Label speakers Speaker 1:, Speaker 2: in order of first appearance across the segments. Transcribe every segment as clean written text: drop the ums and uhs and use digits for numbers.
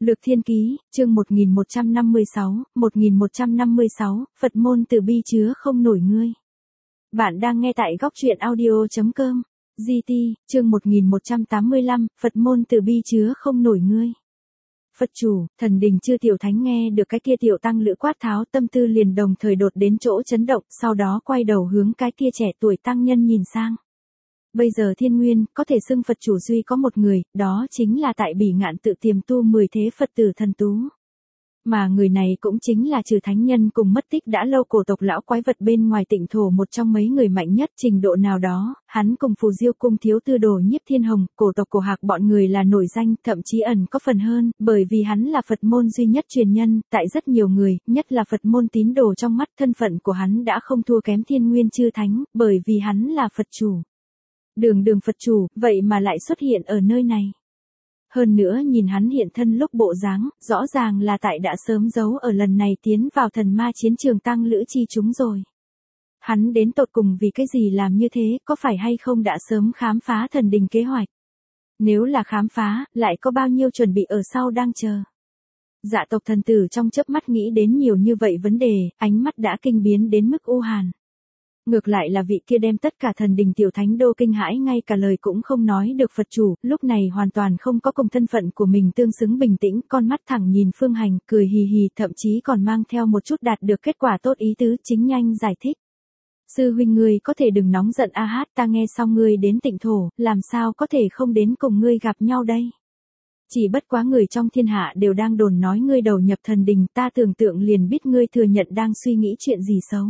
Speaker 1: Lược Thiên Ký, chương 1156, Phật môn từ bi chứa không nổi ngươi. Bạn đang nghe tại góc truyện audio.com. GT, chương 1185, Phật môn từ bi chứa không nổi ngươi. Phật chủ, thần đình Chư Tiểu Thánh nghe được cái kia tiểu tăng lữ quát tháo, tâm tư liền đồng thời đột đến chỗ chấn động, sau đó quay đầu hướng cái kia trẻ tuổi tăng nhân nhìn sang. Bây giờ thiên nguyên, có thể xưng Phật chủ duy có một người, đó chính là tại Bỉ Ngạn tự tiềm tu 10 thế Phật tử thần tú. Mà người này cũng chính là trừ thánh nhân cùng mất tích đã lâu cổ tộc lão quái vật bên ngoài Tịnh thổ một trong mấy người mạnh nhất trình độ nào đó, hắn cùng Phù Diêu cung thiếu tư đồ Nhiếp Thiên Hồng, cổ tộc Cổ Hạc bọn người là nổi danh, thậm chí ẩn có phần hơn, bởi vì hắn là Phật môn duy nhất truyền nhân, tại rất nhiều người, nhất là Phật môn tín đồ trong mắt thân phận của hắn đã không thua kém thiên nguyên chư thánh, bởi vì hắn là Phật chủ. Đường Phật chủ, vậy mà lại xuất hiện ở nơi này. Hơn nữa nhìn hắn hiện thân lúc bộ dáng, rõ ràng là tại đã sớm giấu ở lần này tiến vào thần ma chiến trường tăng lữ chi chúng rồi. Hắn đến tột cùng vì cái gì làm như thế, có phải hay không đã sớm khám phá thần đình kế hoạch? Nếu là khám phá, lại có bao nhiêu chuẩn bị ở sau đang chờ? Dạ tộc thần tử trong chớp mắt nghĩ đến nhiều như vậy vấn đề, ánh mắt đã kinh biến đến mức u hàn. Ngược lại là vị kia đem tất cả thần đình tiểu thánh đô kinh hãi ngay cả lời cũng không nói được Phật chủ, lúc này hoàn toàn không có cùng thân phận của mình tương xứng bình tĩnh, con mắt thẳng nhìn Phương Hành, cười hì hì, thậm chí còn mang theo một chút đạt được kết quả tốt ý tứ, chính nhanh giải thích. Sư huynh ngươi có thể đừng nóng giận a hát, ta nghe xong ngươi đến Tịnh thổ, làm sao có thể không đến cùng ngươi gặp nhau đây? Chỉ bất quá người trong thiên hạ đều đang đồn nói ngươi đầu nhập thần đình, ta tưởng tượng liền biết ngươi thừa nhận đang suy nghĩ chuyện gì xấu.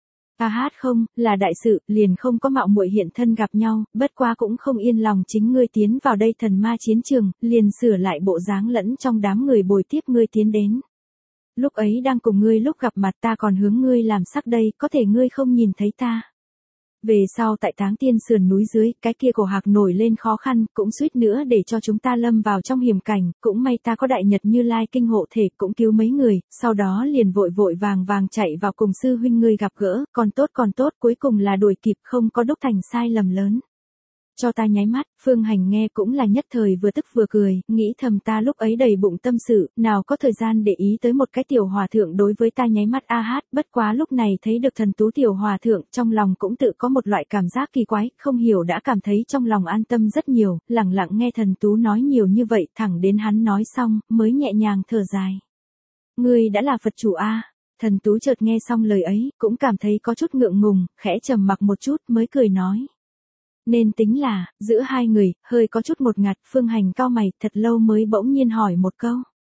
Speaker 1: Hát không, là đại sự, liền không có mạo muội hiện thân gặp nhau, bất quá cũng không yên lòng chính ngươi tiến vào đây thần ma chiến trường, liền sửa lại bộ dáng lẫn trong đám người bồi tiếp ngươi tiến đến. Lúc ấy đang cùng ngươi lúc gặp mặt ta còn hướng ngươi làm sắc đây, có thể ngươi không nhìn thấy ta. Về sau tại Táng Tiên sườn núi dưới, cái kia Cổ Hạc nổi lên khó khăn, cũng suýt nữa để cho chúng ta lâm vào trong hiểm cảnh, cũng may ta có Đại Nhật Như Lai kinh hộ thể, cũng cứu mấy người, sau đó liền vội vàng chạy vào cùng sư huynh ngươi gặp gỡ, còn tốt, cuối cùng là đuổi kịp, không có đúc thành sai lầm lớn. Cho ta nháy mắt, Phương Hành nghe cũng là nhất thời vừa tức vừa cười, nghĩ thầm ta lúc ấy đầy bụng tâm sự, nào có thời gian để ý tới một cái tiểu hòa thượng đối với ta nháy mắt a hát, bất quá lúc này thấy được thần tú tiểu hòa thượng, trong lòng cũng tự có một loại cảm giác kỳ quái, không hiểu đã cảm thấy trong lòng an tâm rất nhiều, lặng lặng nghe thần tú nói nhiều như vậy, thẳng đến hắn nói xong, mới nhẹ nhàng thở dài. Ngươi đã là Phật chủ a? Thần tú chợt nghe xong lời ấy, cũng cảm thấy có chút ngượng ngùng, khẽ trầm mặc một chút mới cười nói. Nên tính là, giữa hai người, hơi có chút ngột ngạt, Phương Hành cau mày, thật lâu mới bỗng nhiên hỏi một câu.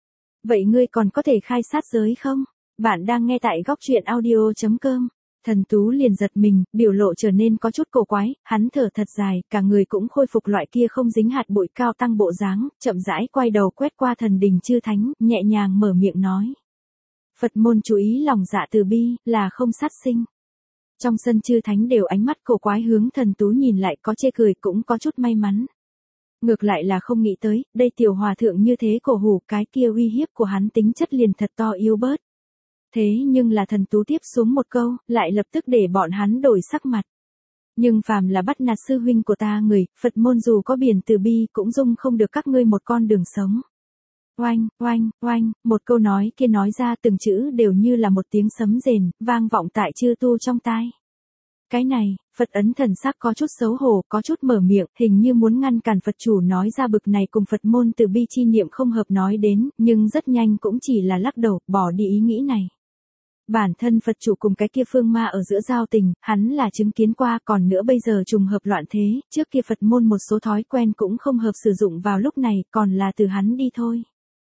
Speaker 1: Vậy ngươi còn có thể khai sát giới không? Bạn đang nghe tại góc truyện audio.com. Thần tú liền giật mình, biểu lộ trở nên có chút cổ quái, hắn thở thật dài, cả người cũng khôi phục loại kia không dính hạt bụi cao tăng bộ dáng, chậm rãi quay đầu quét qua thần đình chư thánh, nhẹ nhàng mở miệng nói. Phật môn chú ý lòng dạ từ bi, là không sát sinh. Trong sân chư thánh đều ánh mắt cổ quái hướng thần tú nhìn lại, có chê cười cũng có chút may mắn. Ngược lại là không nghĩ tới, đây tiểu hòa thượng như thế cổ hủ, cái kia uy hiếp của hắn tính chất liền thật to yếu bớt. Thế nhưng là thần tú tiếp xuống một câu, lại lập tức để bọn hắn đổi sắc mặt. Nhưng phàm là bắt nạt sư huynh của ta người, Phật môn dù có biển từ bi cũng dung không được các ngươi một con đường sống. Oanh, một câu nói kia nói ra từng chữ đều như là một tiếng sấm rền, vang vọng tại chư tu trong tai. Cái này, Phật ấn thần sắc có chút xấu hổ, có chút mở miệng, hình như muốn ngăn cản Phật chủ nói ra bực này cùng Phật môn từ bi chi niệm không hợp nói đến, nhưng rất nhanh cũng chỉ là lắc đầu, bỏ đi ý nghĩ này. Bản thân Phật chủ cùng cái kia phương ma ở giữa giao tình, hắn là chứng kiến qua, còn nữa bây giờ trùng hợp loạn thế, trước kia Phật môn một số thói quen cũng không hợp sử dụng vào lúc này, còn là từ hắn đi thôi.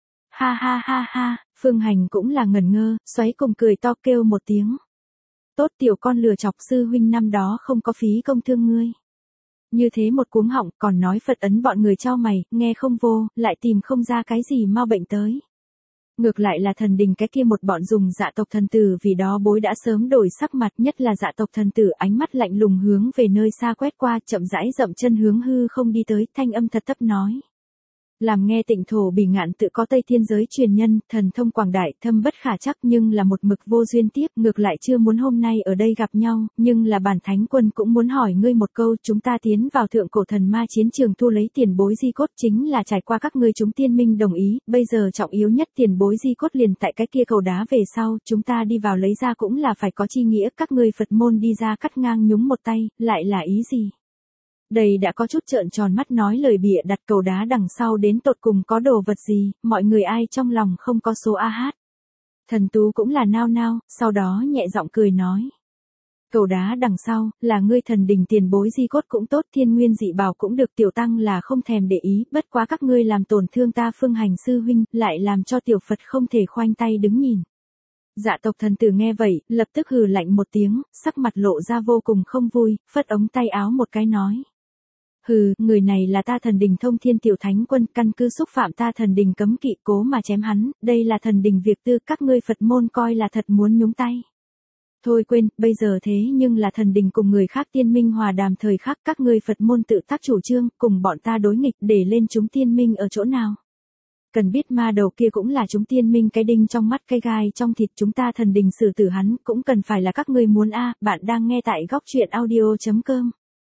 Speaker 1: Ha, Phương Hành cũng là ngẩn ngơ, xoáy cùng cười to kêu một tiếng. Tốt tiểu con lừa chọc, sư huynh năm đó không có phí công thương ngươi. Như thế một cuống họng, còn nói Phật ấn bọn người trao mày, nghe không vô, lại tìm không ra cái gì mau bệnh tới. Ngược lại là thần đình cái kia một bọn dùng dạ tộc thần tử vì đó bối đã sớm đổi sắc mặt, nhất là dạ tộc thần tử ánh mắt lạnh lùng hướng về nơi xa quét qua, chậm rãi dậm chân hướng hư không đi tới, thanh âm thật thấp nói. Làm nghe Tịnh Thổ Bỉ Ngạn tự có Tây Thiên giới truyền nhân, thần thông quảng đại, thâm bất khả trắc nhưng là một mực vô duyên tiếp, ngược lại chưa muốn hôm nay ở đây gặp nhau, nhưng là bản thánh quân cũng muốn hỏi ngươi một câu, chúng ta tiến vào thượng cổ thần ma chiến trường thu lấy tiền bối di cốt chính là trải qua các ngươi chúng tiên minh đồng ý, bây giờ trọng yếu nhất tiền bối di cốt liền tại cái kia cầu đá về sau, chúng ta đi vào lấy ra cũng là phải có chi nghĩa, các ngươi Phật môn đi ra cắt ngang nhúng một tay, lại là ý gì? Đây đã có chút trợn tròn mắt nói lời bịa đặt cầu đá đằng sau đến tột cùng có đồ vật gì, mọi người ai trong lòng không có số a hát. Thần Tú cũng là nao nao, sau đó nhẹ giọng cười nói. Cầu đá đằng sau, là ngươi thần đình tiền bối di cốt cũng tốt, thiên nguyên dị bảo cũng được, tiểu tăng là không thèm để ý, bất quá các ngươi làm tổn thương ta Phương Hành sư huynh, lại làm cho tiểu Phật không thể khoanh tay đứng nhìn. Dạ tộc thần tử nghe vậy, lập tức hừ lạnh một tiếng, sắc mặt lộ ra vô cùng không vui, phất ống tay áo một cái nói. Hừ, người này là ta thần đình Thông Thiên Tiểu Thánh Quân, căn cứ xúc phạm ta thần đình cấm kỵ cố mà chém hắn, đây là thần đình việc tư, các ngươi Phật môn coi là thật muốn nhúng tay. Thôi quên, bây giờ thế nhưng là thần đình cùng người khác tiên minh hòa đàm thời khắc, các ngươi Phật môn tự tác chủ trương, cùng bọn ta đối nghịch để lên chúng tiên minh ở chỗ nào. Cần biết ma đầu kia cũng là chúng tiên minh cái đinh trong mắt cái gai trong thịt, chúng ta thần đình xử tử hắn, cũng cần phải là các ngươi muốn a. Bạn đang nghe tại góc truyện audio.com.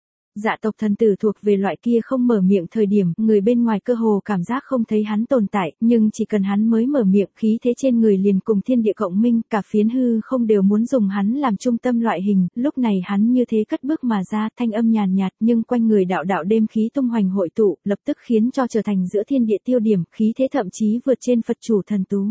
Speaker 1: Dạ tộc thần tử thuộc về loại kia không mở miệng thời điểm, người bên ngoài cơ hồ cảm giác không thấy hắn tồn tại, nhưng chỉ cần hắn mới mở miệng, khí thế trên người liền cùng thiên địa cộng minh, cả phiến hư không đều muốn dùng hắn làm trung tâm loại hình, lúc này hắn như thế cất bước mà ra, thanh âm nhàn nhạt nhưng quanh người đạo đạo đêm khí tung hoành hội tụ, lập tức khiến cho trở thành giữa thiên địa tiêu điểm, khí thế thậm chí vượt trên Phật chủ thần tú.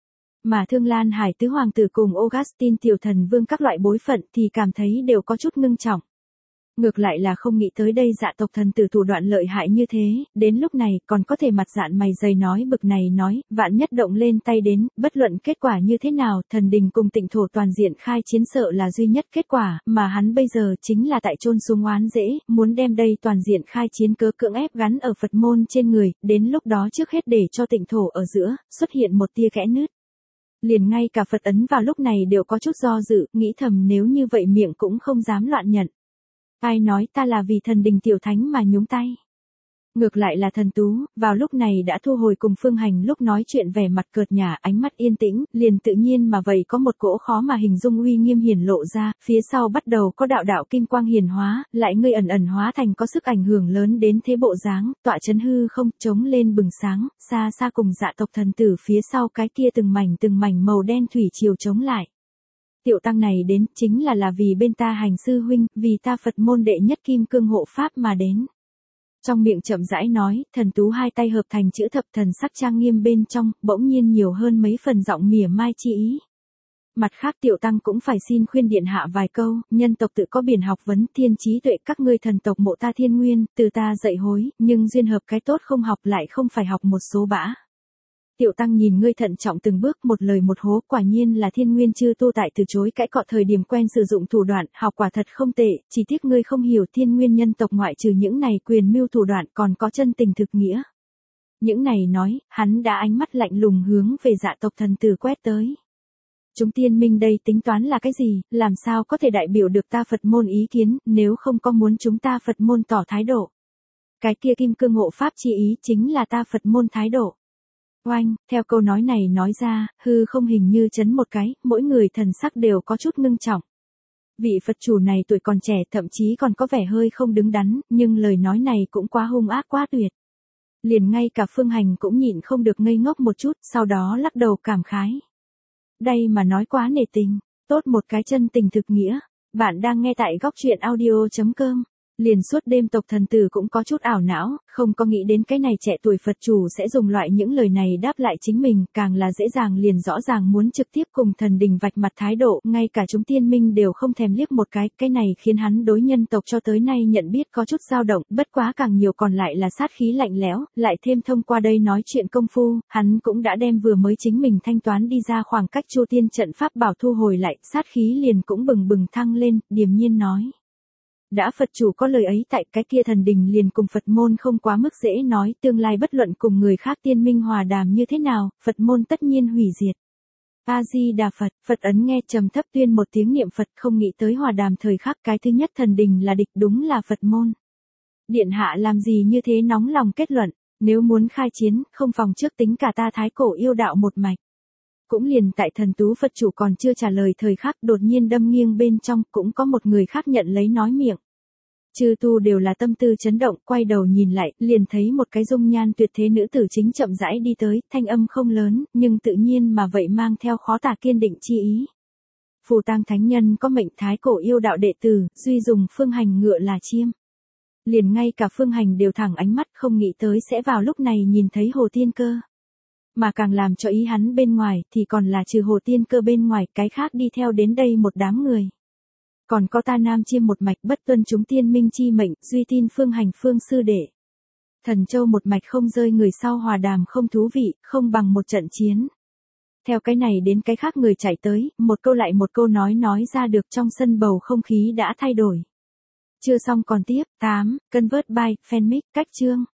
Speaker 1: Mà Thương Lan Hải tứ hoàng tử cùng Augustine tiểu thần vương các loại bối phận thì cảm thấy đều có chút ngưng trọng. Ngược lại là không nghĩ tới đây dạ tộc thần tử thủ đoạn lợi hại như thế, đến lúc này còn có thể mặt dạn mày dày nói bực này nói, vạn nhất động lên tay đến, bất luận kết quả như thế nào, thần đình cùng Tịnh Thổ toàn diện khai chiến sợ là duy nhất kết quả, mà hắn bây giờ chính là tại chôn xuống oán dễ, muốn đem đây toàn diện khai chiến cớ cưỡng ép gắn ở Phật môn trên người, đến lúc đó trước hết để cho Tịnh Thổ ở giữa, xuất hiện một tia kẽ nứt. Liền ngay cả Phật ấn vào lúc này đều có chút do dự, nghĩ thầm nếu như vậy miệng cũng không dám loạn nhận. Ai nói ta là vì thần đình tiểu thánh mà nhúng tay. Ngược lại là thần tú, vào lúc này đã thu hồi cùng Phương Hành lúc nói chuyện vẻ mặt cợt nhả, ánh mắt yên tĩnh, liền tự nhiên mà vậy có một cỗ khó mà hình dung uy nghiêm hiển lộ ra, phía sau bắt đầu có đạo đạo kim quang hiển hóa, lại ngươi ẩn ẩn hóa thành có sức ảnh hưởng lớn đến thế bộ dáng, tọa chấn hư không, chống lên bừng sáng, xa xa cùng dạ tộc thần tử phía sau cái kia từng mảnh màu đen thủy triều chống lại. Tiểu tăng này đến chính là vì bên ta Hành sư huynh, vì ta Phật môn đệ nhất kim cương hộ pháp mà đến. Trong miệng chậm rãi nói, thần tú hai tay hợp thành chữ thập, thần sắc trang nghiêm bên trong, bỗng nhiên nhiều hơn mấy phần giọng mỉa mai chi ý. Mặt khác tiểu tăng cũng phải xin khuyên điện hạ vài câu, nhân tộc tự có biển học vấn, thiên trí tuệ, các ngươi thần tộc mộ ta thiên nguyên, từ ta dạy hối, nhưng duyên hợp cái tốt không học lại không phải học một số bã. Tiểu tăng nhìn ngươi thận trọng từng bước, một lời một hố, quả nhiên là thiên nguyên chư tu tại từ chối cãi cọ thời điểm quen sử dụng thủ đoạn, học quả thật không tệ, chỉ tiếc ngươi không hiểu thiên nguyên nhân tộc ngoại trừ những này quyền mưu thủ đoạn còn có chân tình thực nghĩa. Những này nói, hắn đã ánh mắt lạnh lùng hướng về dạ tộc thần tử quét tới. Chúng tiên minh đây tính toán là cái gì, làm sao có thể đại biểu được ta Phật môn ý kiến, nếu không có muốn chúng ta Phật môn tỏ thái độ. Cái kia kim cương hộ pháp chi ý chính là ta Phật môn thái độ. Oanh, theo câu nói này nói ra, hư không hình như chấn một cái, mỗi người thần sắc đều có chút ngưng trọng. Vị Phật chủ này tuổi còn trẻ, thậm chí còn có vẻ hơi không đứng đắn, nhưng lời nói này cũng quá hung ác quá tuyệt. Liền ngay cả Phương Hành cũng nhịn không được ngây ngốc một chút, sau đó lắc đầu cảm khái. Đây mà nói quá nể tình, tốt một cái chân tình thực nghĩa. Bạn đang nghe tại góc truyện audio.com. Liền suốt đêm tộc thần tử cũng có chút ảo não, không có nghĩ đến cái này trẻ tuổi Phật chủ sẽ dùng loại những lời này đáp lại chính mình, càng là dễ dàng liền rõ ràng muốn trực tiếp cùng thần đình vạch mặt thái độ, ngay cả chúng tiên minh đều không thèm liếc một cái này khiến hắn đối nhân tộc cho tới nay nhận biết có chút dao động, bất quá càng nhiều còn lại là sát khí lạnh lẽo, lại thêm thông qua đây nói chuyện công phu, hắn cũng đã đem vừa mới chính mình thanh toán đi ra khoảng cách Chu Tiên trận pháp bảo thu hồi lại, sát khí liền cũng bừng bừng thăng lên, điềm nhiên nói. Đã Phật chủ có lời ấy tại, cái kia thần đình liền cùng Phật môn không quá mức dễ nói, tương lai bất luận cùng người khác tiên minh hòa đàm như thế nào, Phật môn tất nhiên hủy diệt. A-di-đà Phật, Phật ấn nghe trầm thấp tuyên một tiếng niệm Phật, không nghĩ tới hòa đàm thời khắc cái thứ nhất thần đình là địch, đúng là Phật môn. Điện hạ làm gì như thế nóng lòng kết luận, Nếu muốn khai chiến, không phòng trước tính cả ta Thái Cổ yêu đạo một mạch. Cũng liền tại thần tú Phật chủ còn chưa trả lời thời khắc đột nhiên đâm nghiêng bên trong cũng có một người khác nhận lấy nói miệng. Chư tu đều là tâm tư chấn động, quay đầu nhìn lại, liền thấy một cái dung nhan tuyệt thế nữ tử chính chậm rãi đi tới, thanh âm không lớn, nhưng tự nhiên mà vậy mang theo khó tả kiên định chi ý. Phù Tang thánh nhân có mệnh Thái Cổ yêu đạo đệ tử, duy dùng Phương Hành ngựa là chiêm. Liền ngay cả Phương Hành đều thẳng ánh mắt không nghĩ tới sẽ vào lúc này nhìn thấy Hồ Tiên Cơ. Mà càng làm cho ý hắn bên ngoài thì còn là trừ Hồ Tiên Cơ bên ngoài cái khác đi theo đến đây một đám người. Còn có ta Nam Chiêm một mạch bất tuân chúng tiên minh chi mệnh, duy tin Phương Hành phương sư đệ. Thần Châu một mạch không rơi người sau hòa đàm không thú vị, không bằng một trận chiến. Theo cái này đến cái khác người chạy tới, một câu lại một câu nói ra được trong sân bầu không khí đã thay đổi. Chưa xong còn tiếp, 8, Convert by, Fanmic, cách chương.